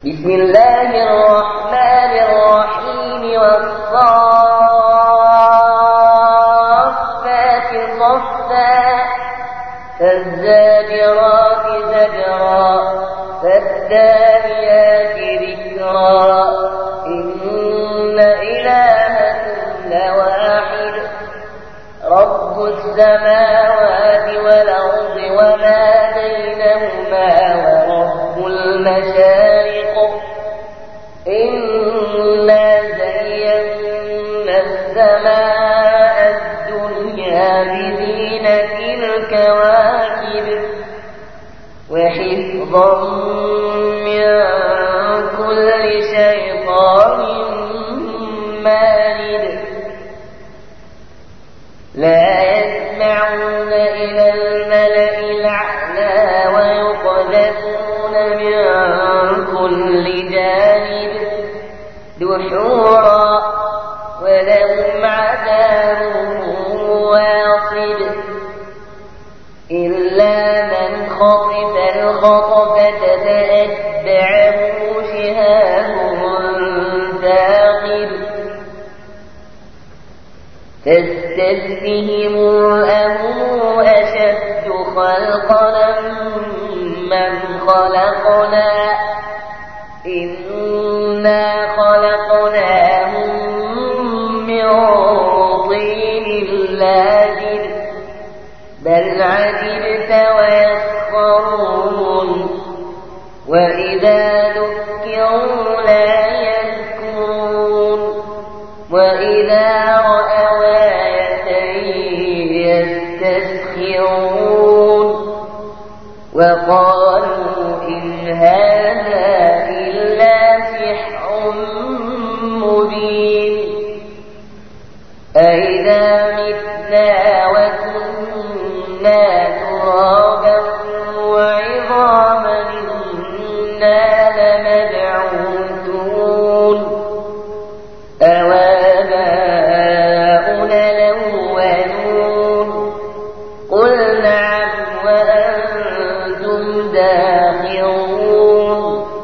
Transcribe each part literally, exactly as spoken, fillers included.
بسم الله الرحمن الرحيم والصافات صفا فالزاجرات زجرا فالتاليات ذكرا إن إلهكم لواحد رب السماوات والأرض وما بينهما ورب المشارق إنا زينا السماء الدنيا بزينة الكواكب وحفظا من كل شيطان مارد لا يسمعون إلى الملأ الأعلى ويقذفون من كل جانب دحورا ولهم عذاب واصب إلا من خطف الخطفة فأتبعه شهاب ثاقب تستفتهم أهم أشد خلقا من خلقنا إنا خلقناهم من طين لازب بل عجبت ويسخرون وإذا ذكروا لا يذكرون وإذا رأوا آية يستسخرون وقالوا إن هذا إلا سحر مبين أئذا متنا وكنا ترابا وعظاما إنا لمبعوثون أوآباؤنا الأولون قل نعم وأنتم داخرون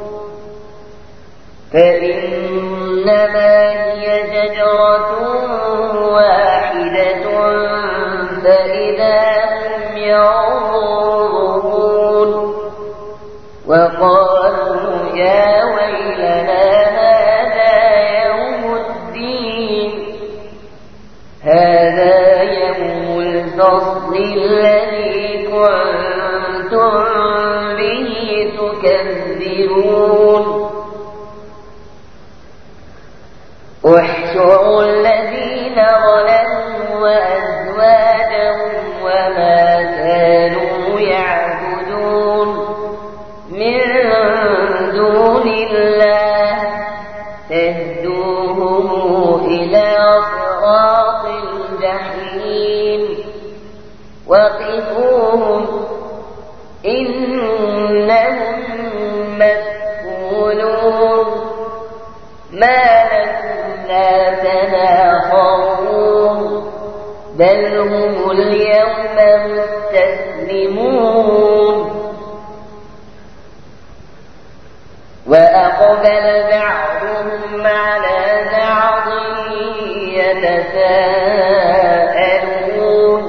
فإنما هي شجرة واحدة فإذا هم ينظرون وقالوا يا ويلنا هذا يوم الدين هذا يوم الفصل الذي كنتم به تكذبون احشروا الذين ظلموا وأزواجهم وما كانوا يعبدون من دون الله تهدوهم إلى صراط الجحيم وقفوهم إنهم مسؤولون ما لكم لا تناصرون بل هم اليوم مستسلمون وأقبل بعضهم على بعض يتساءلون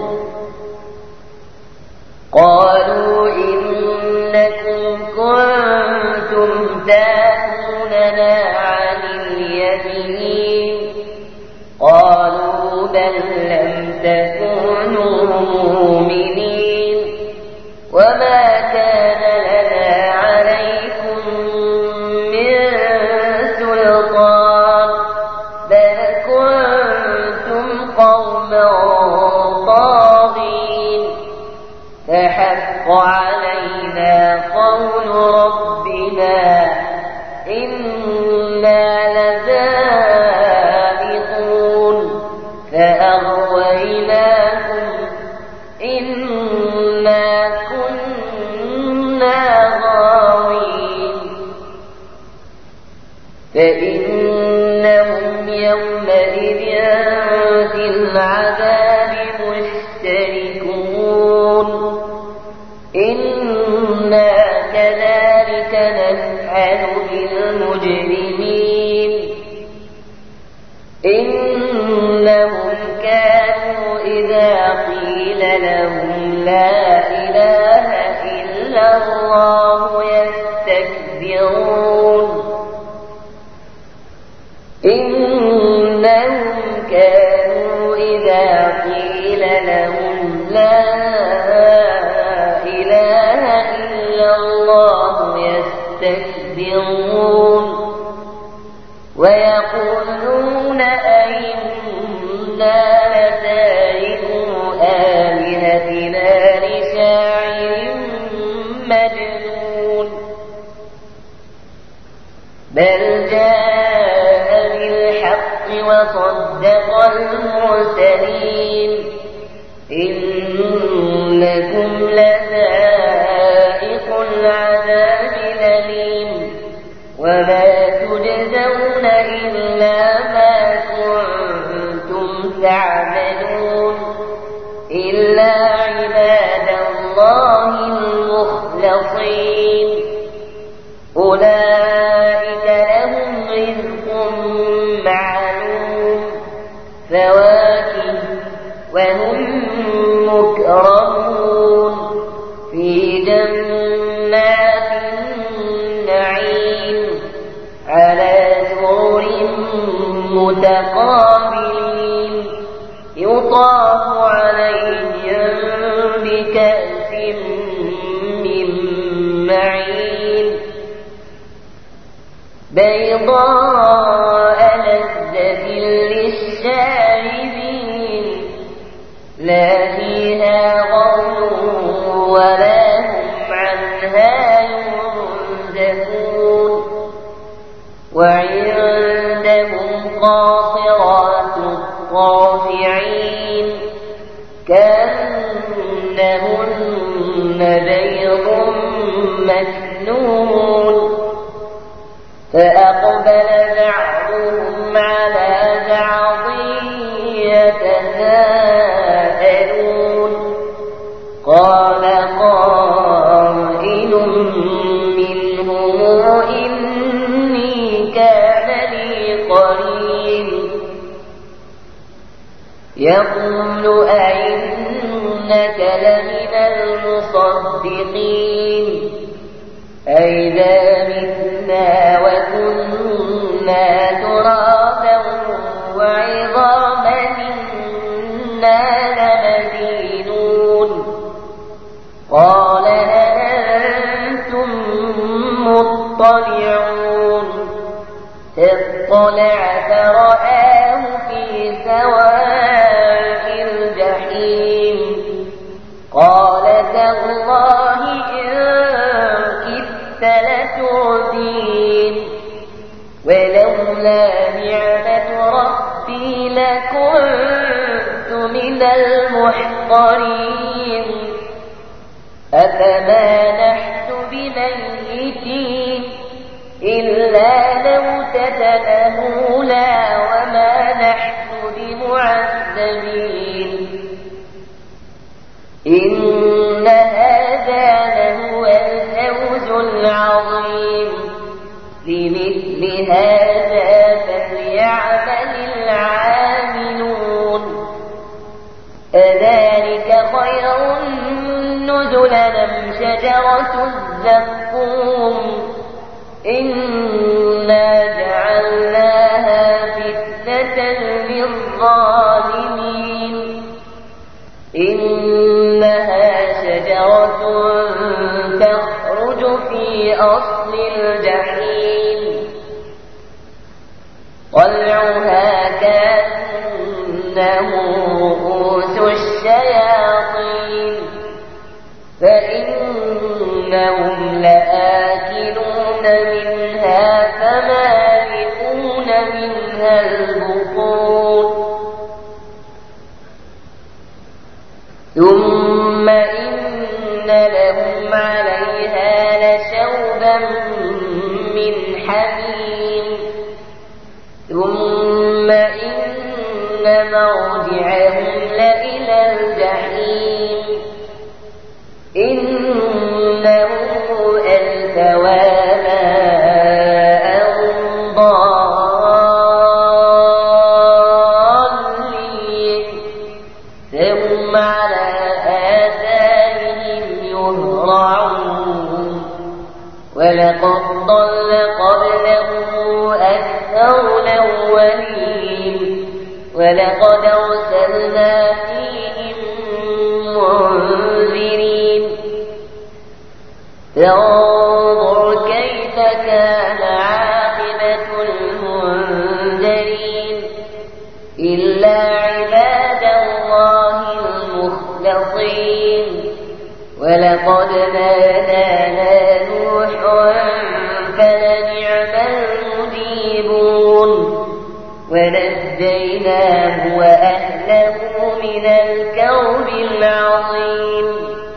قالوا إنكم كنتم تأتوننا عن اليمين قالوا بل لم تكونوا مؤمنين وما كان لنا عليكم من سلطان بل كنتم قوما طاغين فحق علينا قول ربنا إنا لذائقون فأغويناكم إنا كنا غاوين فإنهم يومئذ في العذاب مشتركون إنا كذلك نفعل بالمجرمين المجرمين إنهم كانوا إذا قيل لهم لا إله إلا الله يستكبرون إنهم كانوا إذا قيل لهم لا إله إلا الله يستكبرون ويقولون أئنا لتاركو آلهتنا لشاعر مجنون بل جاء بالحق وصدق المرسلين إنكم لذائق العذاب الأليم وما تجزون إلا ما كنتم تعملون إلا عباد الله المخلصين أولئك لهم رزق معلوم فواكه وهم مكرمون في جنات النعيم على سرر متقابلين يطاف عليهم بكأس من معين بيضاء لذة للشاربين لا فيها غول ولا هم عنها ينزفون وعندهم قاصرات الطافعين كأنهن بيض مكنون فأقبل بعضهم على بعض يتساءلون قال قائل منهم إني كان لي قرين يقول أئنك لمن المصدقين أئذا متنا وكنا ترابا وعظاما إنا لمدينون قال أنتم مطلعون اطلع فرآه في سواء الجحيم قال تالله إن كدت لتردين ولولا نعمة ربي لكنت من المحضرين أفما نحن بميتين إلا موتتنا الأولى وما نحن بمعذبين إن هذا لهو الفوز العظيم لمثل هذا فليعمل العاملون أذلك خير نزلا أم شجرة الزقوم إنا جعلناها فتنة للظالمين إنها شجرة تخرج في أصل الجحيم طلعها كأنه رؤوس الشياطين فإنهم لآكلون منها فمالئون منها البطون ثم إن لهم عليها لشوبا من حميم ثم إن مرجعهم لإلى الجحيم إنه ألفوا آباءهم ولقد أرسلنا فيهم منذرين فانظر كيف كان عاقبة المنذرين إلا عباد الله المخلصين ولقد نادانا نوح فلنعم المجيبون ونجيناه وأهله من الكرب العظيم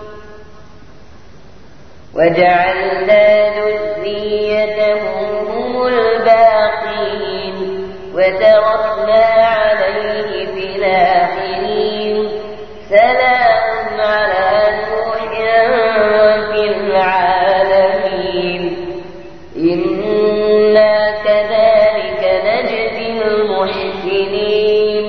وجعلنا ذريته هم الباقين وتركنا عليه في الآخرين سلام على نوح في العالمين إنا كذلك نجزي المحسنين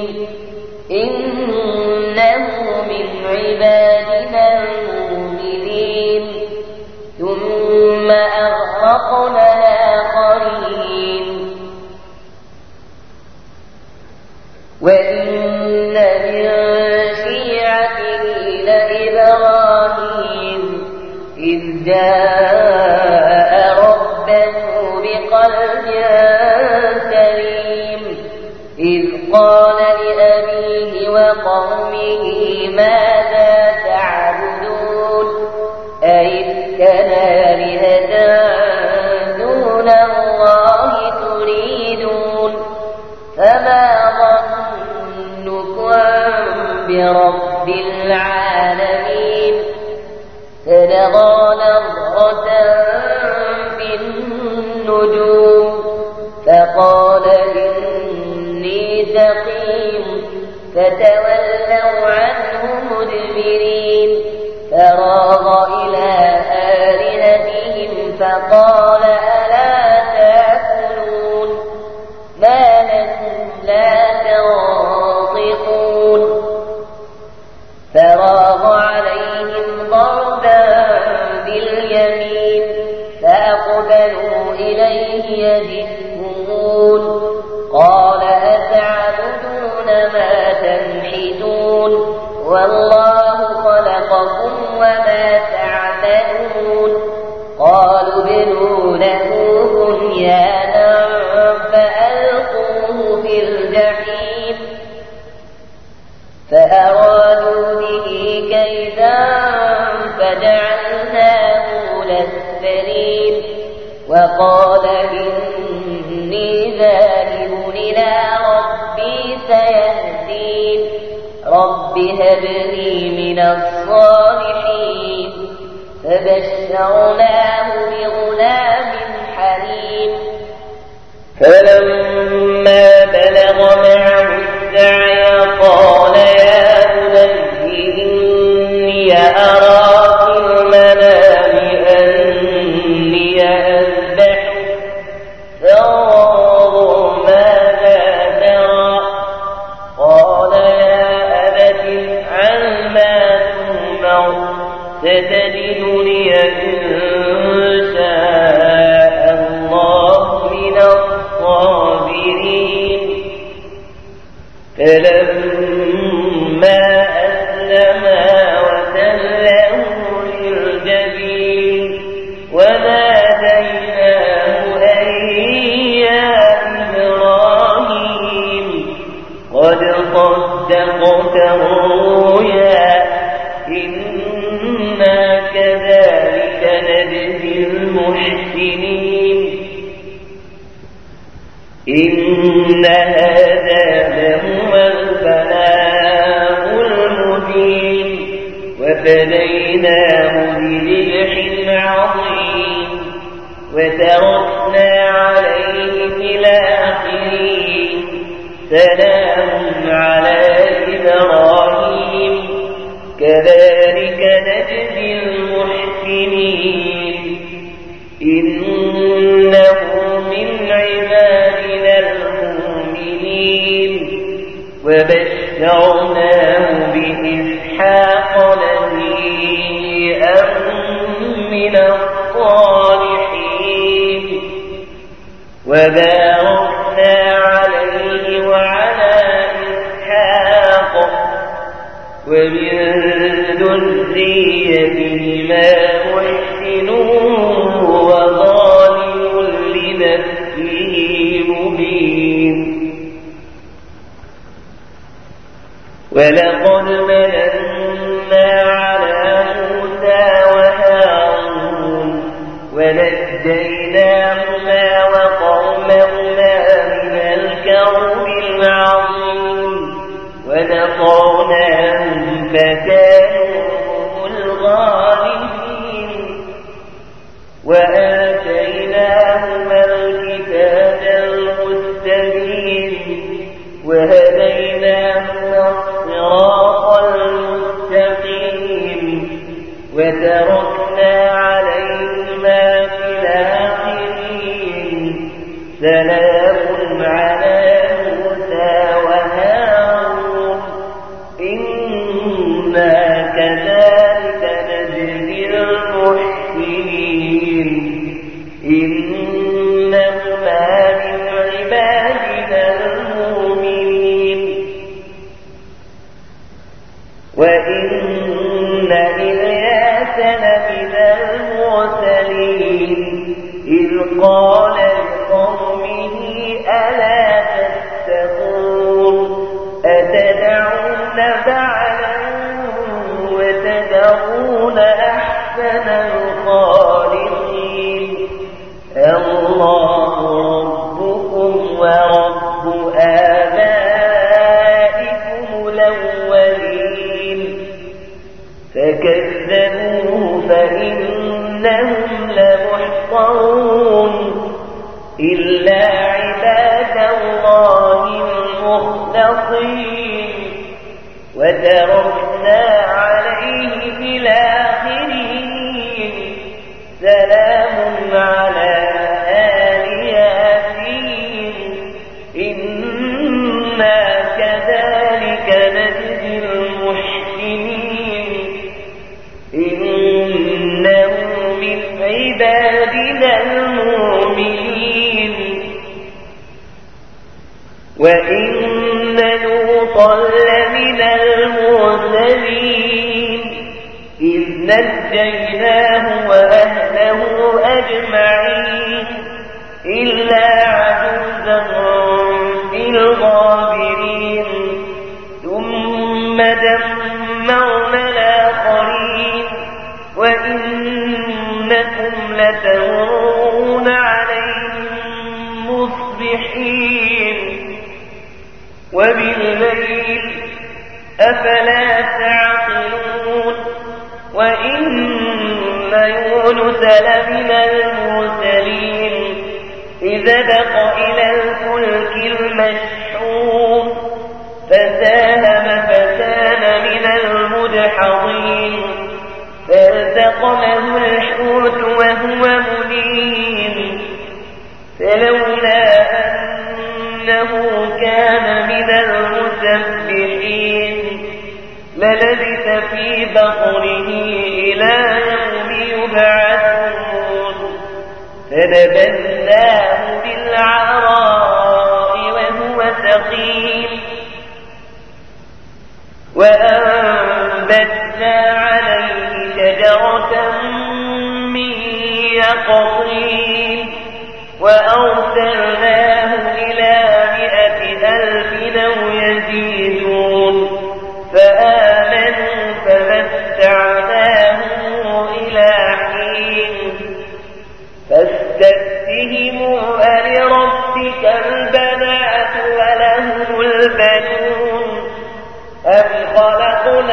إنه من عبادنا المؤمنين ثم أغرقنا الآخرين وإن من شيعته لإبراهيم إذ جاء ربه بقلب سليم إذ قال لأبيه وقومه ماذا تعبدون أئفكا آلهة دون الله تريدون فما ظنكم برب العالمين فنظر نظرة في النجوم فقال إني سقيم فتولوا عنه مدبرين فراغ إلى آلهتهم فقال ألا تأكلون ما لكم لا تنطقون فراغ عليهم ضربا باليمين فأقبلوا إليه يزفون قال أتعبدون ما تنحتون والله خلقكم وما تعملون قالوا ابنوا له بنيانا فألقوه في الجحيم فأرادوا به كيدا فجعلناه الأسفلين وقال إني ذاهب إلى ربي سيهدين رب هب لي من الصالحين فبشرناه بغلام حليم فلما بلغ معه السعي قال يا بني إني أرى في المنام أني أذبحك فانظر ماذا ترى قال يا أبت افعل ما تؤمر ستجدني إن شاء الله من الصابرين فلما أسلما وتله للجبين وناديناه أن يا إبراهيم قد صدقت الرؤيا إنا كذلك نجزي المحسنين إن هذا لهو البلاء المبين وفديناه بذبح عظيم وتركنا عليه في الآخرين سلام على إبراهيم كذلك نجزي المحسنين إنه من عبادنا المؤمنين وبشرناه بإسحاق نبيا من الصالحين وباركنا عليه وعلى ومن ذريتهما محسن وظالم لنفسه مبين. ولقد مننا على موسى وهارون ونجيناهما وقومهما من الكرب العظيم ونصرناهم فكانوا الغالبين. وآتيناهما الكتاب المستبين وهديناهما الصراط المستقيم وتركنا عليهما في الآخرين. سلام على موسى وهارون إنا كذلك نجزي المحسنين. إنهما من عبادنا المؤمنين. وإن إلياس لمن المرسلين إذ قال لقومه ألا تتقون أتدعون بعلا وتذرون أحسن الخالقين الله ربكم ورب آبائكم الأولين. فكذبوه فإنهم لمحضرون إلا عباد الله المخلصين. وتركنا عليه في الآخرين. سلام على آل ياسين إنا كذلك نجزي المحسنين. إنه من عبادنا المؤمنين. وإن لوطا لمن المرسلين إذ نجيناه وأهله أجمعين إلا عجوزا في الغابرين. ثم دمرنا الآخرين. وإنكم لتمرون عليهم مصبحين وبالليل أفلا تعقلون. وإن يونس لمن المرسلين إذا بق إلى الفلك المشحون فساهم فكان من المدحضين فالتقمه الحوت وهو مليم فلولا أنه كان من المسبحين للبث في بطنه إلى يوم يبعثون. فنبذناه بالعراء وهو سقيم وأنبتنا عليه شجرة من يقطين وأرسلناه إلى مئة ألف أو يزيدون فآمنوا فمتعناهم إلى حين. فاستفتهموا ألربك البنات وله البنون أم خلقنا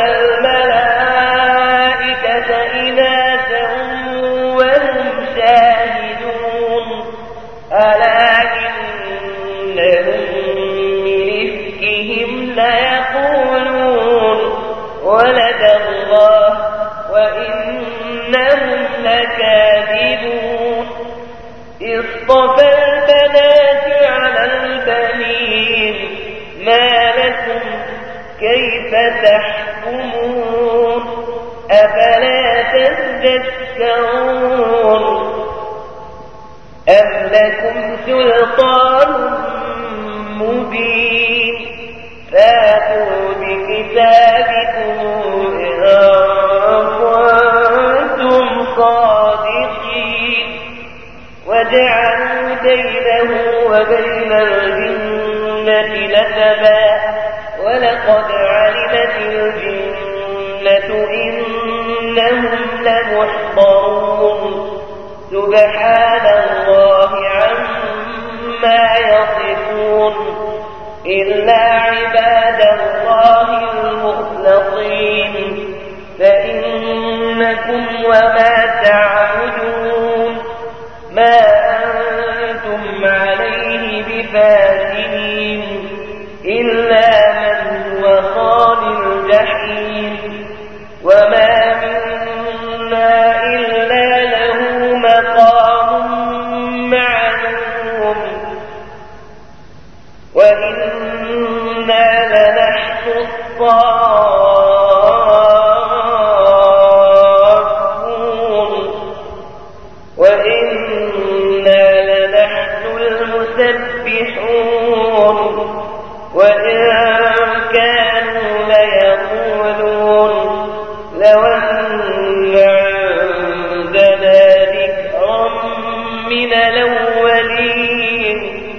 الملائكة إناثا وهم شاهدون ألا إنهم من إفكهم ليقولون ولد الله وإنهم لكاذبون. اصطفى البنات على البنين ما لكم كيف تحكمون أفلا تذكرون أم لكم سلطان مبين فاتوا بك كتابكم إن كنتم صادقين وجعلوا بينه وبين الجنة نسبا ولقد علمت الجنة إنهم لمحضرون سبحان الله عما يصفون إلا عباد الله المخلصين فإنكم وما تعبدون ما أنتم عليه بفاتنين إلا من هو صال الجحيم وما منا إلا له مقام معلوم وإنا لنحن الصافون وإنا لنحن المسبحون وإن كانوا ليقولون لو أن عندنا ذكرا من الأولين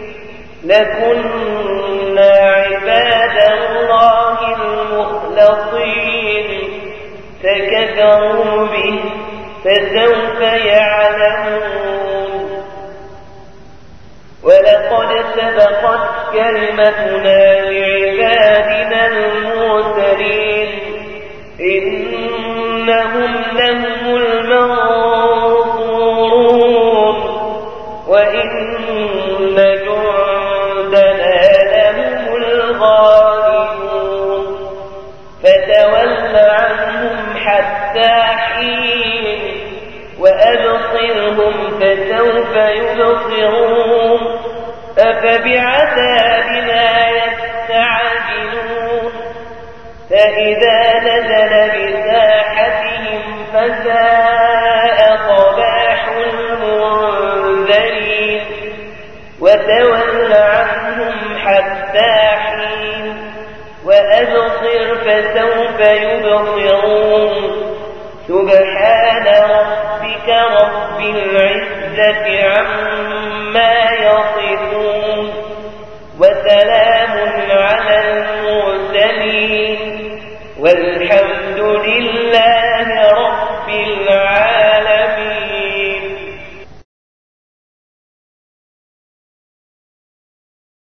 لكنا عباد الله المخلصين فكفروا به فسوف يعلمون ولقد سبقت كلمتنا لعبادنا المرسلين إنهم لهم المنصورون وإن جندنا لهم الغالبون فتول عنهم حتى حين وأبصرهم فسوف يبصرون أفبعذابنا يستعجلون فإذا نزل بساحتهم فساء صباح المنذرين وتول عنهم حتى حين وأبصر فسوف يبصرون سبحان ربك رب العزة عما يصفون وسلام على المرسلين والحمد